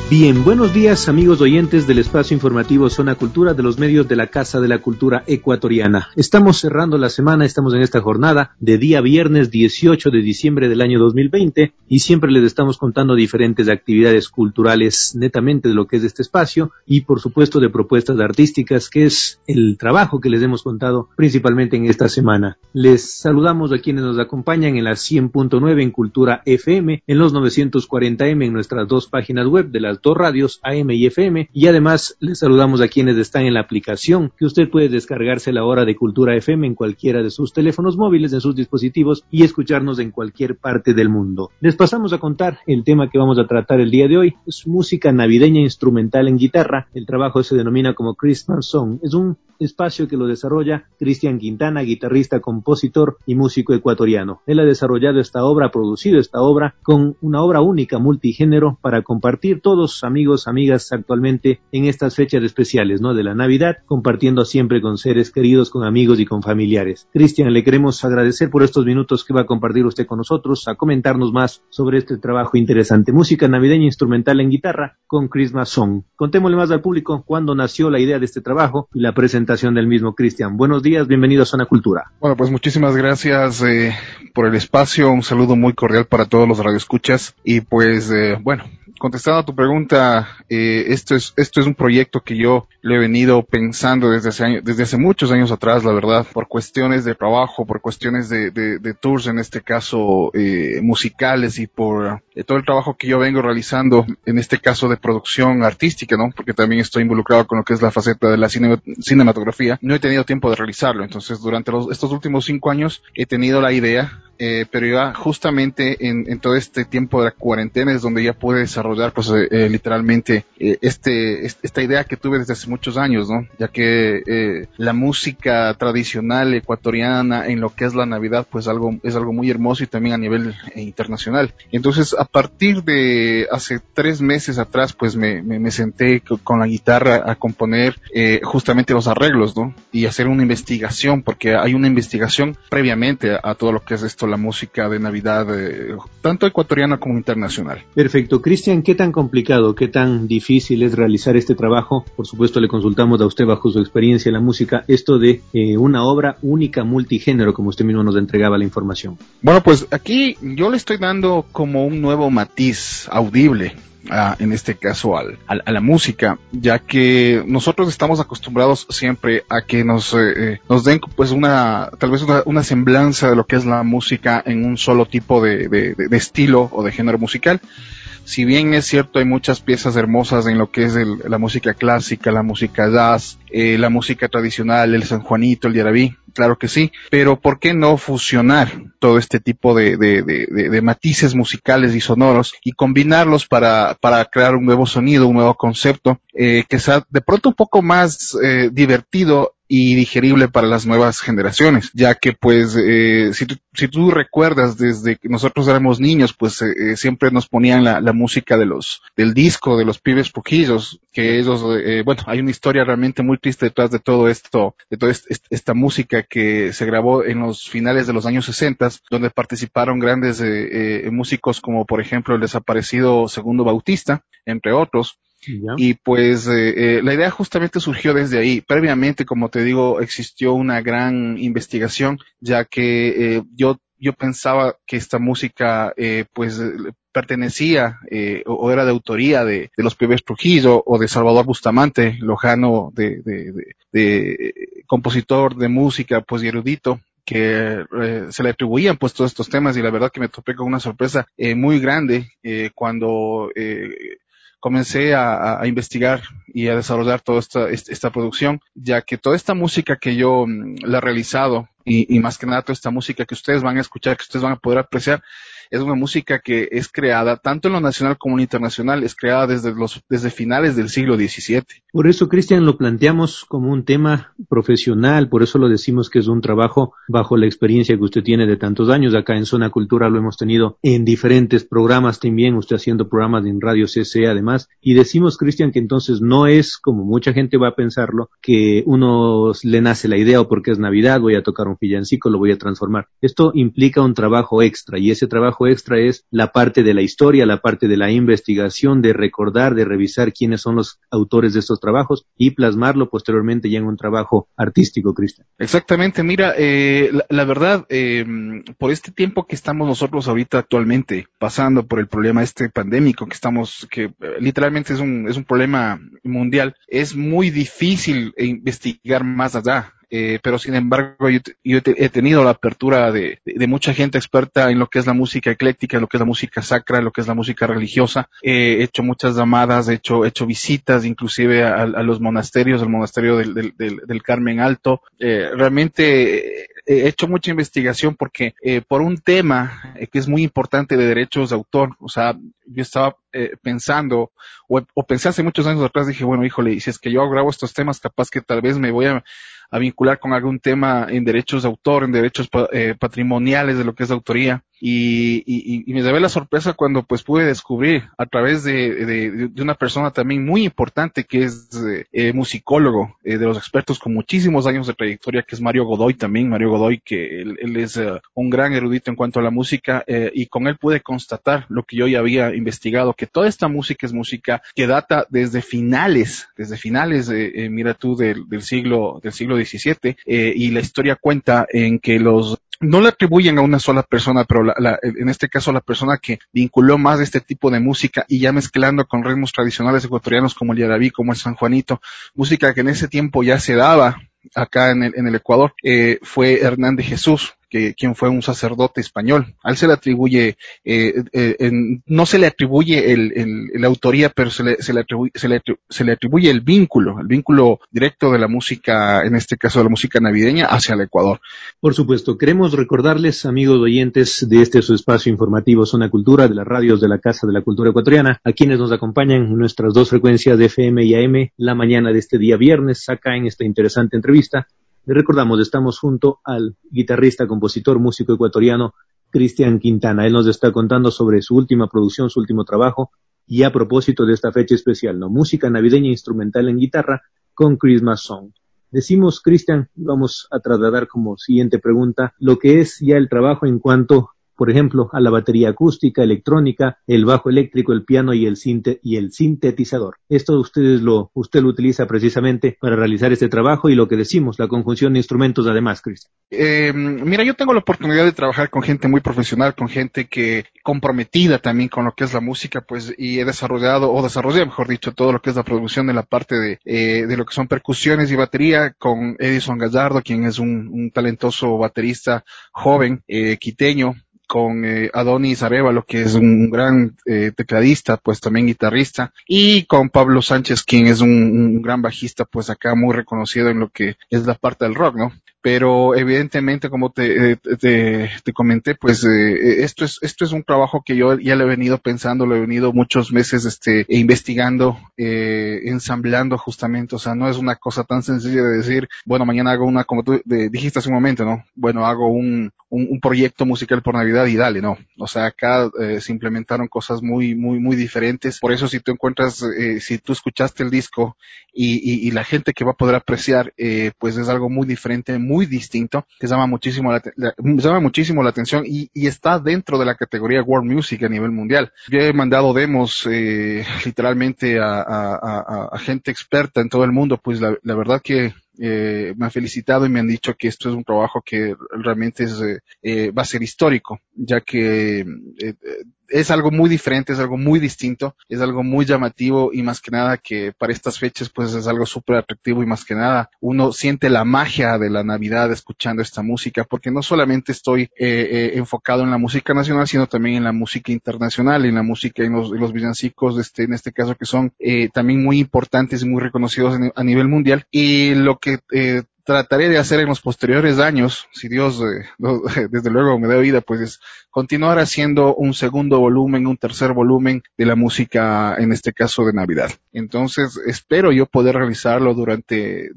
Bien, buenos días amigos oyentes del espacio informativo Zona Cultura de los medios de la Casa de la Cultura Ecuatoriana. Estamos cerrando la semana, estamos en esta jornada de día viernes 18 de diciembre del año 2020 y siempre les estamos contando diferentes actividades culturales netamente de lo que es este espacio y por supuesto de propuestas artísticas que es el trabajo que les hemos contado principalmente en esta semana. Les saludamos a quienes nos acompañan en la 100.9 en Cultura FM, en los 940M en nuestras dos páginas web de las dos radios AM y FM, y además les saludamos a quienes están en la aplicación que usted puede descargarse a la hora de Cultura FM en cualquiera de sus teléfonos móviles, en sus dispositivos y escucharnos en cualquier parte del mundo. Les pasamos a contar el tema que vamos a tratar el día de hoy. Es música navideña instrumental en guitarra. El trabajo se denomina como Christmas Song. Es un espacio que lo desarrolla Cristian Quintana, guitarrista, compositor y músico ecuatoriano. Él ha desarrollado esta obra, producido esta obra con una obra única, multigénero, para compartir todos amigos, amigas actualmente en estas fechas especiales, ¿no? De la Navidad, compartiendo siempre con seres queridos, con amigos y con familiares. Cristian, le queremos agradecer por estos minutos que va a compartir usted con nosotros, a comentarnos más sobre este trabajo interesante. Música navideña instrumental en guitarra con Christmas Song. Contémosle más al público cuándo nació la idea de este trabajo y la presentación del mismo. Cristian, buenos días, bienvenido a Zona Cultura. Bueno, pues muchísimas gracias por el espacio, un saludo muy cordial para todos los radioescuchas y pues bueno, contestando a tu pregunta, esto es un proyecto que yo lo he venido pensando desde hace muchos años atrás, la verdad, por cuestiones de trabajo, por cuestiones de tours, en este caso musicales, y por todo el trabajo que yo vengo realizando, en este caso de producción artística, ¿no? Porque también estoy involucrado con lo que es la faceta de la cinematografía. No he tenido tiempo de realizarlo, entonces durante estos últimos 5 años he tenido la idea, pero ya justamente en todo este tiempo de la cuarentena es donde ya pude desarrollar pues literalmente esta idea que tuve desde hace muchos años, ¿no? Ya que la música tradicional ecuatoriana en lo que es la Navidad pues es algo muy hermoso y también a nivel internacional. Entonces a partir de hace 3 meses atrás pues me senté con la guitarra a componer justamente los arreglos, ¿no? Y hacer una investigación, porque hay una investigación previamente a todo lo que es esto, la música de Navidad, tanto ecuatoriana como internacional. Perfecto. Cristian, ¿qué tan complicado, qué tan difícil es realizar este trabajo? Por supuesto, le consultamos a usted bajo su experiencia en la música, esto de una obra única, multigénero, como usted mismo nos entregaba la información. Bueno, pues aquí yo le estoy dando como un nuevo matiz audible. En este caso a la música, ya que nosotros estamos acostumbrados siempre a que nos den pues tal vez una semblanza de lo que es la música en un solo tipo de estilo o de género musical. Si bien es cierto, hay muchas piezas hermosas en lo que es la música clásica, la música jazz, la música tradicional, el San Juanito, el Yarabí, claro que sí, pero ¿por qué no fusionar todo este tipo de matices musicales y sonoros y combinarlos para crear un nuevo sonido, un nuevo concepto, que sea de pronto un poco más divertido y digerible para las nuevas generaciones, ya que pues si tú recuerdas, desde que nosotros éramos niños, pues siempre nos ponían la música del disco de los Pibes Pujillos, que ellos bueno, hay una historia realmente muy triste detrás de todo esto, de toda esta música que se grabó en los finales de los años 60, donde participaron grandes músicos como por ejemplo el desaparecido Segundo Bautista, entre otros. ¿Ya? Y pues la idea justamente surgió desde ahí. Previamente, como te digo, existió una gran investigación, ya que yo pensaba que esta música pues pertenecía o era de autoría de los Pibes Trujillo o de Salvador Bustamante, lojano de compositor de música pues y erudito, que se le atribuían pues todos estos temas, y la verdad que me topé con una sorpresa muy grande cuando comencé a investigar y a desarrollar toda esta producción, ya que toda esta música que yo la he realizado y más que nada toda esta música que ustedes van a escuchar, que ustedes van a poder apreciar, es una música que es creada tanto en lo nacional como en lo internacional, es creada desde finales del siglo XVII. Por eso, Cristian, lo planteamos como un tema profesional, por eso lo decimos que es un trabajo bajo la experiencia que usted tiene de tantos años. Acá en Zona Cultura lo hemos tenido en diferentes programas también, usted haciendo programas en Radio CC además, y decimos, Cristian, que entonces no es como mucha gente va a pensarlo, que uno le nace la idea o porque es Navidad voy a tocar un villancico, lo voy a transformar. Esto implica un trabajo extra, y ese trabajo trabajo extra es la parte de la historia, la parte de la investigación, de recordar, de revisar quiénes son los autores de estos trabajos y plasmarlo posteriormente ya en un trabajo artístico, Cristian. Exactamente, mira, la verdad, por este tiempo que estamos nosotros ahorita actualmente pasando por el problema este pandémico que literalmente es un problema mundial, es muy difícil investigar más allá. Pero sin embargo he tenido la apertura de mucha gente experta en lo que es la música ecléctica, en lo que es la música sacra, en lo que es la música religiosa. He hecho muchas llamadas, he hecho visitas inclusive a los monasterios, al monasterio del Carmen Alto. Realmente he hecho mucha investigación porque por un tema que es muy importante de derechos de autor, o sea, yo estaba pensando, o pensé hace muchos años atrás, dije, bueno, híjole, si es que yo grabo estos temas, capaz que tal vez me voy a vincular con algún tema en derechos de autor, en derechos patrimoniales de lo que es la autoría. Y me llevé la sorpresa cuando pues pude descubrir a través de una persona también muy importante que es musicólogo, de los expertos con muchísimos años de trayectoria, que es Mario Godoy también. Mario Godoy, que él es un gran erudito en cuanto a la música, y con él pude constatar lo que yo ya había investigado, que toda esta música es música que data desde finales, mira tú, del siglo XVII, y la historia cuenta en que no le atribuyen a una sola persona, pero en este caso la persona que vinculó más de este tipo de música y ya mezclando con ritmos tradicionales ecuatorianos como el yarabí, como el sanjuanito, música que en ese tiempo ya se daba acá en el Ecuador, fue Hernán de Jesús, quien fue un sacerdote español. A él se le atribuye, no se le atribuye la autoría, pero se le atribuye el vínculo directo de la música, en este caso de la música navideña, hacia el Ecuador. Por supuesto, queremos recordarles, amigos oyentes de su espacio informativo Zona Cultura, de las radios de la Casa de la Cultura Ecuatoriana, a quienes nos acompañan en nuestras dos frecuencias de FM y AM la mañana de este día viernes, acá en esta interesante entrevista. Les recordamos, estamos junto al guitarrista, compositor, músico ecuatoriano Cristian Quintana. Él nos está contando sobre su última producción, su último trabajo, y a propósito de esta fecha especial, ¿no? Música navideña instrumental en guitarra con Christmas Song. Decimos, Cristian, vamos a trasladar como siguiente pregunta lo que es ya el trabajo en cuanto, por ejemplo, a la batería acústica, electrónica, el bajo eléctrico, el piano y el sintetizador. Esto usted lo utiliza precisamente para realizar este trabajo y lo que decimos, la conjunción de instrumentos además, Cristian. Mira, yo tengo la oportunidad de trabajar con gente muy profesional, con gente que comprometida también con lo que es la música, pues, y desarrollé, mejor dicho, todo lo que es la producción de la parte de lo que son percusiones y batería con Edison Gallardo, quien es un talentoso baterista joven, quiteño, con Adonis Arévalo, que es un gran tecladista, pues también guitarrista, y con Pablo Sánchez, quien es un gran bajista, pues acá muy reconocido en lo que es la parte del rock, ¿no? Pero evidentemente, como te comenté, pues esto es un trabajo que yo ya lo he venido pensando, lo he venido muchos meses investigando, ensamblando justamente. O sea, no es una cosa tan sencilla de decir, bueno, mañana hago una, como tú dijiste hace un momento, ¿no? Bueno, hago un proyecto musical por Navidad y dale, ¿no? O sea, acá se implementaron cosas muy, muy, muy diferentes. Por eso, si tú escuchaste el disco y la gente que va a poder apreciar, pues es algo muy diferente, muy distinto, que llama muchísimo la atención y está dentro de la categoría World Music a nivel mundial. Yo he mandado demos literalmente a gente experta en todo el mundo, pues la verdad que me han felicitado y me han dicho que esto es un trabajo que realmente va a ser histórico, ya que es algo muy diferente, es algo muy distinto, es algo muy llamativo y más que nada que para estas fechas pues es algo súper atractivo y más que nada uno siente la magia de la Navidad escuchando esta música, porque no solamente estoy enfocado en la música nacional, sino también en la música internacional, en la música, en los villancicos, en este caso, que son también muy importantes y muy reconocidos a nivel mundial. Y lo que trataré de hacer en los posteriores años, si Dios desde luego me da vida, pues es continuar haciendo un segundo volumen, un tercer volumen de la música, en este caso de Navidad. Entonces espero yo poder realizarlo durante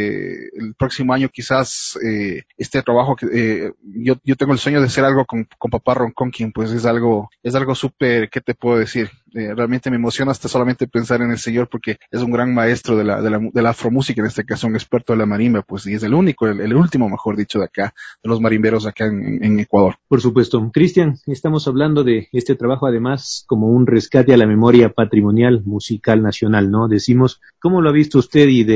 el próximo año, quizás este trabajo que yo tengo el sueño de hacer algo con Papá Ronconquín, pues es algo súper, ¿qué te puedo decir? Realmente me emociona hasta solamente pensar en el señor porque es un gran maestro de la afromúsica, en este caso un experto de la marimba, pues, y es el único, el último, mejor dicho, de acá, de los marimberos acá en Ecuador. Por supuesto. Cristian, estamos hablando de este trabajo además como un rescate a la memoria patrimonial musical nacional, ¿no? Decimos, ¿cómo lo ha visto usted y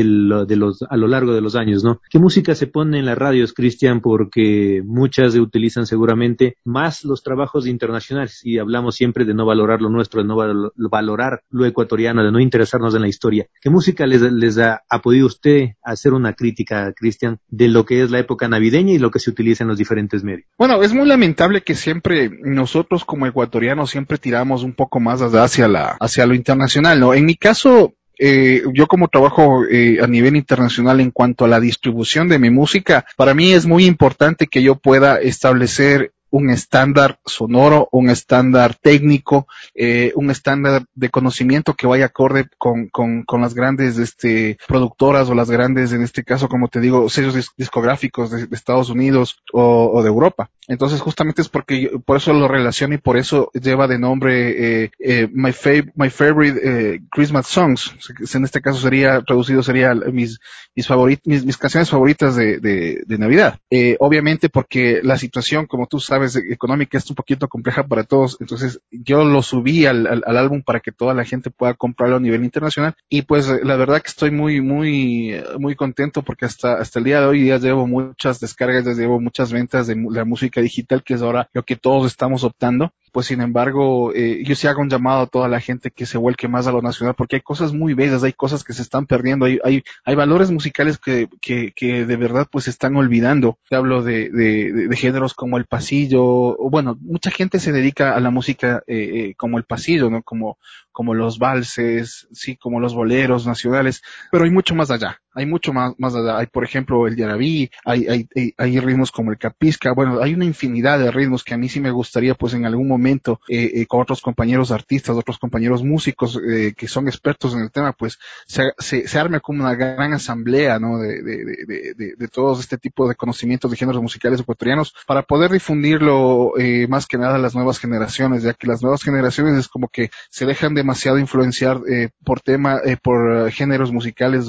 a lo largo de los años, ¿no? ¿Qué música se pone en las radios, Cristian? Porque muchas se utilizan seguramente más los trabajos internacionales y hablamos siempre de no valorar lo nuestro, de no valorar lo ecuatoriano, de no interesarnos en la historia. ¿Qué música les ha podido usted hacer una crítica, Cristian, de lo que es la época navideña y lo que se utiliza en los diferentes medios? Bueno, es muy lamentable que siempre nosotros como ecuatorianos siempre tiramos un poco más hacia lo internacional, ¿no? En mi caso, yo como trabajo a nivel internacional en cuanto a la distribución de mi música, para mí es muy importante que yo pueda establecer un estándar sonoro, un estándar técnico, un estándar de conocimiento que vaya acorde con las grandes productoras o las grandes, en este caso, como te digo, sellos discográficos de Estados Unidos o de Europa. Entonces, justamente es por eso lo relaciono y por eso lleva de nombre My Favorite Christmas Songs. En este caso sería mis canciones favoritas de Navidad. Obviamente porque la situación, como tú sabes, económica es un poquito compleja para todos, entonces yo lo subí al álbum para que toda la gente pueda comprarlo a nivel internacional y pues la verdad que estoy muy contento porque hasta el día de hoy ya llevo muchas descargas, ya llevo muchas ventas de la música digital, que es ahora lo que todos estamos optando. Pues sin embargo, yo sí hago un llamado a toda la gente que se vuelque más a lo nacional, porque hay cosas muy bellas, hay cosas que se están perdiendo, hay valores musicales que de verdad pues se están olvidando. Te hablo de géneros como el pasillo, o bueno, mucha gente se dedica a la música como el pasillo, ¿no? Como los valses, sí, como los boleros nacionales, pero hay mucho más allá. Hay mucho más allá. Hay, por ejemplo, el yarabí, hay ritmos como el capisca. Bueno, hay una infinidad de ritmos que a mí sí me gustaría, pues, en algún momento, con otros compañeros artistas, otros compañeros músicos, que son expertos en el tema, pues, se arme como una gran asamblea, ¿no? De todos este tipo de conocimientos de géneros musicales ecuatorianos para poder difundirlo, más que nada a las nuevas generaciones, ya que las nuevas generaciones es como que se dejan demasiado influenciar, por géneros musicales,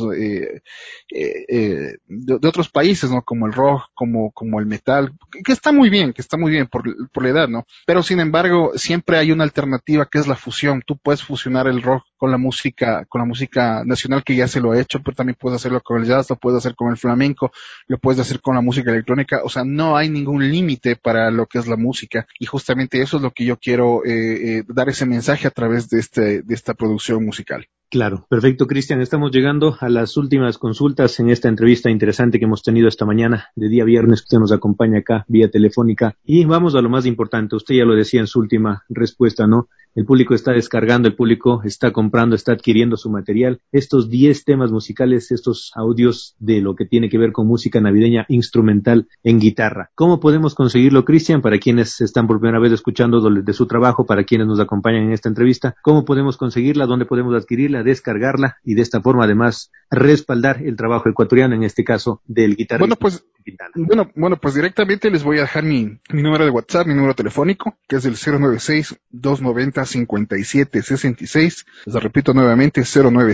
de otros países, ¿no? Como el rock, como el metal, que está muy bien por la edad, ¿no? Pero sin embargo, siempre hay una alternativa que es la fusión. Tú puedes fusionar el rock con la música nacional que ya se lo ha hecho, pero también puedes hacerlo con el jazz, lo puedes hacer con el flamenco, lo puedes hacer con la música electrónica. O sea, no hay ningún límite para lo que es la música, y justamente eso es lo que yo quiero dar ese mensaje a través de esta producción musical. Claro, perfecto, Cristian. Estamos llegando a las últimas consultas en esta entrevista interesante que hemos tenido esta mañana de día viernes, que usted nos acompaña acá vía telefónica. Y vamos a lo más importante. Usted ya lo decía en su última respuesta, ¿no? El público está descargando, el público está comprando, está adquiriendo su material. Estos 10 temas musicales, estos audios de lo que tiene que ver con música navideña instrumental en guitarra. ¿Cómo podemos conseguirlo, Cristian? Para quienes están por primera vez escuchando de su trabajo, para quienes nos acompañan en esta entrevista, ¿cómo podemos conseguirla? ¿Dónde podemos adquirirla? Descargarla y de esta forma además respaldar el trabajo ecuatoriano, en este caso del guitarrista. Bueno, pues directamente les voy a dejar mi número de WhatsApp, mi número telefónico, que es el 096-290-5766. Les repito nuevamente,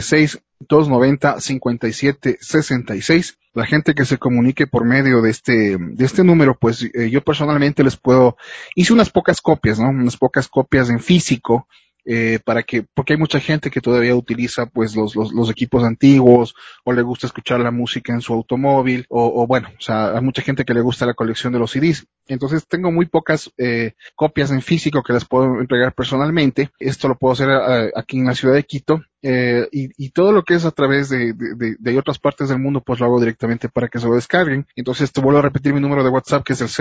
096-290-5766. La gente que se comunique por medio de este número, pues yo personalmente hice unas pocas copias, ¿no? Unas pocas copias en físico, porque hay mucha gente que todavía utiliza pues los equipos antiguos, o le gusta escuchar la música en su automóvil, o bueno, o sea, hay mucha gente que le gusta la colección de los CDs. Entonces tengo muy pocas copias en físico que las puedo entregar personalmente. Esto lo puedo hacer aquí en la ciudad de Quito. Y todo lo que es a través de otras partes del mundo, pues lo hago directamente para que se lo descarguen. Entonces te vuelvo a repetir mi número de WhatsApp, que es el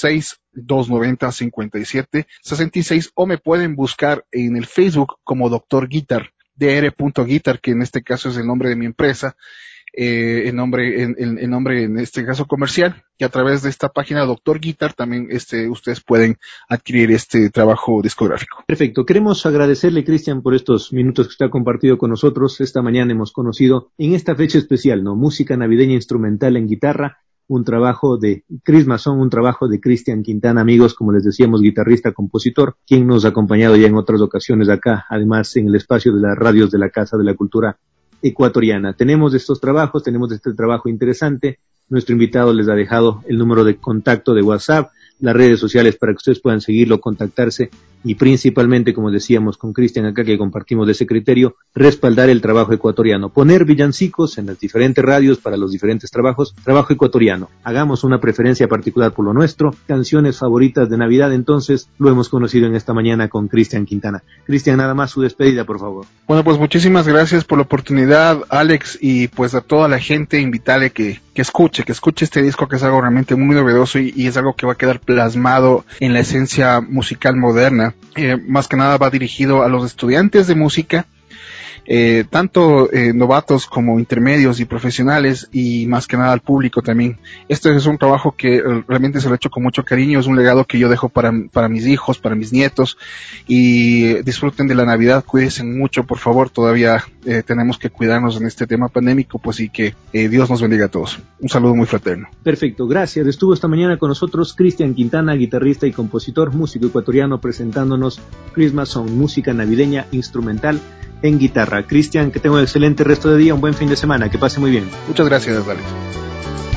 096-290-5766, o me pueden buscar en el Facebook como Dr. Guitar, dr.guitar, que en este caso es el nombre de mi empresa, el nombre en este caso comercial, y a través de esta página Dr. Guitar también ustedes pueden adquirir este trabajo discográfico. Perfecto. Queremos agradecerle, Cristian, por estos minutos que usted ha compartido con nosotros. Esta mañana hemos conocido en esta fecha especial, ¿no? Música navideña instrumental en guitarra, un trabajo de Christmas Song, un trabajo de Cristian Quintana, amigos, como les decíamos, guitarrista, compositor, quien nos ha acompañado ya en otras ocasiones acá, además en el espacio de las radios de la Casa de la Cultura Ecuatoriana. Tenemos estos trabajos, tenemos este trabajo interesante. Nuestro invitado les ha dejado el número de contacto de WhatsApp, las redes sociales para que ustedes puedan seguirlo, contactarse y principalmente, como decíamos con Cristian acá, que compartimos de ese criterio, respaldar el trabajo ecuatoriano, poner villancicos en las diferentes radios para los diferentes trabajos, trabajo ecuatoriano. Hagamos una preferencia particular por lo nuestro, canciones favoritas de Navidad, entonces lo hemos conocido en esta mañana con Cristian Quintana. Cristian, nada más su despedida, por favor. Bueno, pues muchísimas gracias por la oportunidad, Alex, y pues a toda la gente invitarle que escuche este disco, que es algo realmente muy novedoso y es algo que va a quedar plasmado en la esencia musical moderna. Más que nada va dirigido a los estudiantes de música, tanto novatos como intermedios y profesionales, y más que nada al público también. Este es un trabajo que realmente se lo he hecho con mucho cariño, es un legado que yo dejo para mis hijos, para mis nietos, y disfruten de la Navidad, cuídense mucho, por favor. Todavía tenemos que cuidarnos en este tema pandémico, pues, y que Dios nos bendiga a todos. Un saludo muy fraterno. Perfecto, gracias. Estuvo esta mañana con nosotros Cristian Quintana, guitarrista y compositor, músico ecuatoriano, presentándonos Christmas Song, música navideña instrumental en guitarra. Cristian, que tenga un excelente resto de día, un buen fin de semana, que pase muy bien. Muchas gracias, Alex.